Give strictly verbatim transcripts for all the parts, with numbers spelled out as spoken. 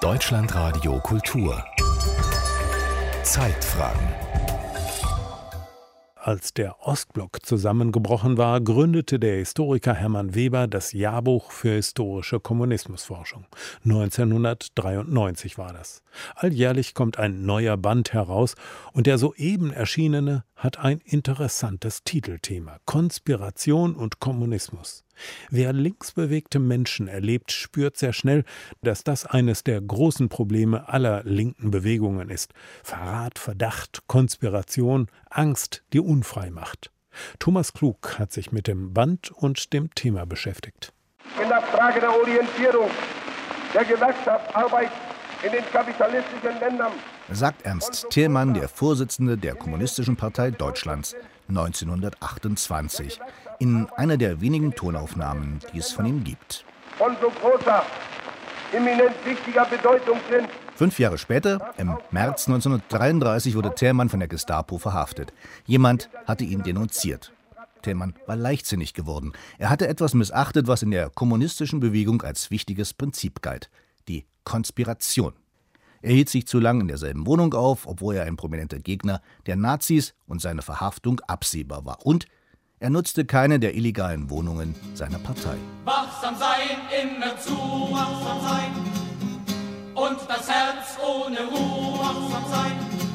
Deutschlandradio Kultur Zeitfragen. Als der Ostblock zusammengebrochen war, gründete der Historiker Hermann Weber das Jahrbuch für historische Kommunismusforschung. neunzehnhundertdreiundneunzig war das. Alljährlich kommt ein neuer Band heraus und der soeben erschienene hat ein interessantes Titelthema: Konspiration und Kommunismus. Wer linksbewegte Menschen erlebt, spürt sehr schnell, dass das eines der großen Probleme aller linken Bewegungen ist. Verrat, Verdacht, Konspiration, Angst, die unfrei macht. Thomas Klug hat sich mit dem Band und dem Thema beschäftigt. In der Frage der Orientierung der Gewerkschaftsarbeit in den kapitalistischen Ländern, sagt Ernst Thälmann, der Vorsitzende der Kommunistischen Partei Deutschlands, neunzehnhundertachtundzwanzig, in einer der wenigen Tonaufnahmen, die es von ihm gibt. Von so großer, eminent wichtiger Bedeutung sind. Fünf Jahre später, im März neunzehnhundertdreiunddreißig, wurde Thälmann von der Gestapo verhaftet. Jemand hatte ihn denunziert. Thälmann war leichtsinnig geworden. Er hatte etwas missachtet, was in der kommunistischen Bewegung als wichtiges Prinzip galt: die Konspiration. Er hielt sich zu lang in derselben Wohnung auf, obwohl er ein prominenter Gegner der Nazis und seine Verhaftung absehbar war. Und er nutzte keine der illegalen Wohnungen seiner Partei. Wachsam sein, immer zu wachsam sein und das Herz ohne Ruhe wachsam sein.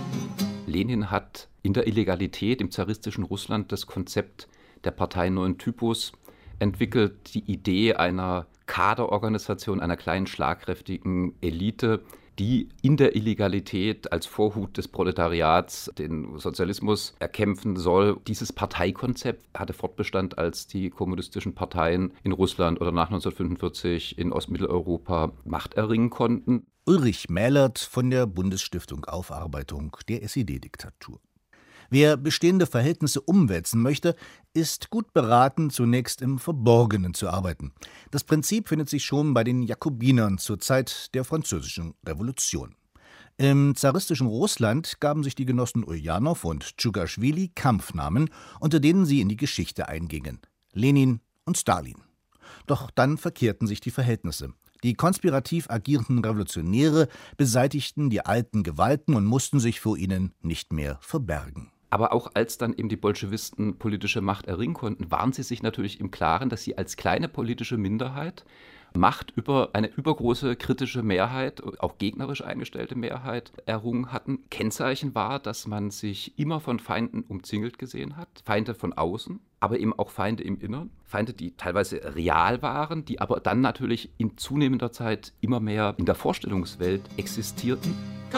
Lenin hat in der Illegalität im zaristischen Russland das Konzept der Partei Neuen Typus entwickelt, die Idee einer Kaderorganisation, einer kleinen schlagkräftigen Elite, die in der Illegalität als Vorhut des Proletariats den Sozialismus erkämpfen soll. Dieses Parteikonzept hatte Fortbestand, als die kommunistischen Parteien in Russland oder nach neunzehnhundertfünfundvierzig in Ostmitteleuropa Macht erringen konnten. Ulrich Mählert von der Bundesstiftung Aufarbeitung der S E D-Diktatur. Wer bestehende Verhältnisse umwälzen möchte, ist gut beraten, zunächst im Verborgenen zu arbeiten. Das Prinzip findet sich schon bei den Jakobinern zur Zeit der Französischen Revolution. Im zaristischen Russland gaben sich die Genossen Uljanow und Tschugaschwili Kampfnamen, unter denen sie in die Geschichte eingingen: Lenin und Stalin. Doch dann verkehrten sich die Verhältnisse. Die konspirativ agierenden Revolutionäre beseitigten die alten Gewalten und mussten sich vor ihnen nicht mehr verbergen. Aber auch als dann eben die Bolschewisten politische Macht erringen konnten, waren sie sich natürlich im Klaren, dass sie als kleine politische Minderheit Macht über eine übergroße kritische Mehrheit, auch gegnerisch eingestellte Mehrheit, errungen hatten. Kennzeichen war, dass man sich immer von Feinden umzingelt gesehen hat. Feinde von außen, aber eben auch Feinde im Innern. Feinde, die teilweise real waren, die aber dann natürlich in zunehmender Zeit immer mehr in der Vorstellungswelt existierten.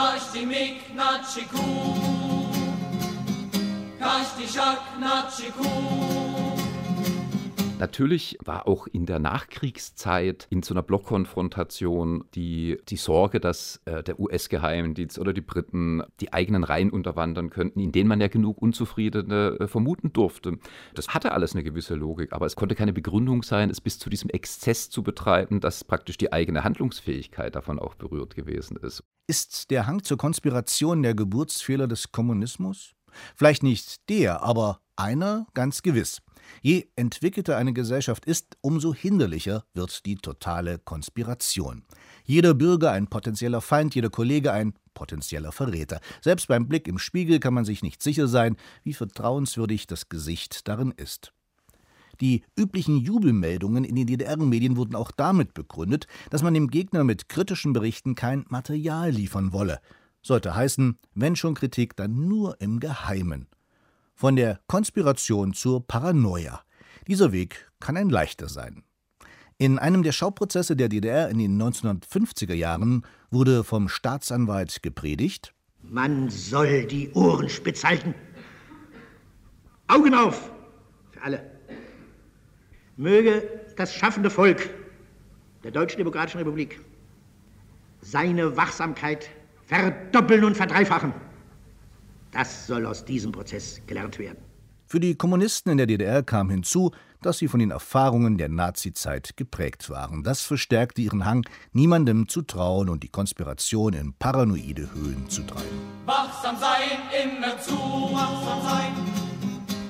Natürlich war auch in der Nachkriegszeit in so einer Blockkonfrontation die, die Sorge, dass äh, der U S-Geheimdienst oder die Briten die eigenen Reihen unterwandern könnten, in denen man ja genug Unzufriedene äh, vermuten durfte. Das hatte alles eine gewisse Logik, aber es konnte keine Begründung sein, es bis zu diesem Exzess zu betreiben, dass praktisch die eigene Handlungsfähigkeit davon auch berührt gewesen ist. Ist der Hang zur Konspiration der Geburtsfehler des Kommunismus? Vielleicht nicht der, aber einer ganz gewiss. Je entwickelter eine Gesellschaft ist, umso hinderlicher wird die totale Konspiration. Jeder Bürger ein potenzieller Feind, jeder Kollege ein potenzieller Verräter. Selbst beim Blick im Spiegel kann man sich nicht sicher sein, wie vertrauenswürdig das Gesicht darin ist. Die üblichen Jubelmeldungen in den D D R-Medien wurden auch damit begründet, dass man dem Gegner mit kritischen Berichten kein Material liefern wolle. Sollte heißen, wenn schon Kritik, dann nur im Geheimen. Von der Konspiration zur Paranoia. Dieser Weg kann ein leichter sein. In einem der Schauprozesse der D D R in den neunzehnhundertfünfziger Jahren wurde vom Staatsanwalt gepredigt: Man soll die Ohren spitz halten. Augen auf für alle. Möge das schaffende Volk der Deutschen Demokratischen Republik seine Wachsamkeit verdoppeln und verdreifachen. Das soll aus diesem Prozess gelernt werden. Für die Kommunisten in der D D R kam hinzu, dass sie von den Erfahrungen der Nazizeit geprägt waren. Das verstärkte ihren Hang, niemandem zu trauen und die Konspiration in paranoide Höhen zu treiben. Wachsam sein, immer zu wachsam sein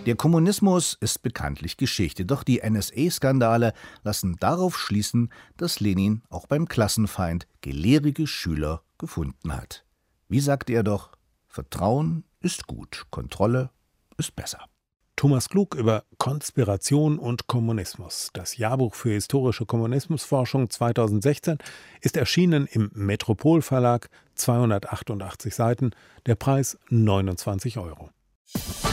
Der Kommunismus ist bekanntlich Geschichte, doch die N S A-Skandale lassen darauf schließen, dass Lenin auch beim Klassenfeind gelehrige Schüler gefunden hat. Wie sagte er doch, Vertrauen ist gut, Kontrolle ist besser. Thomas Klug über Konspiration und Kommunismus. Das Jahrbuch für historische Kommunismusforschung zweitausendsechzehn ist erschienen im Metropol Verlag, zweihundertachtundachtzig Seiten, der Preis neunundzwanzig Euro.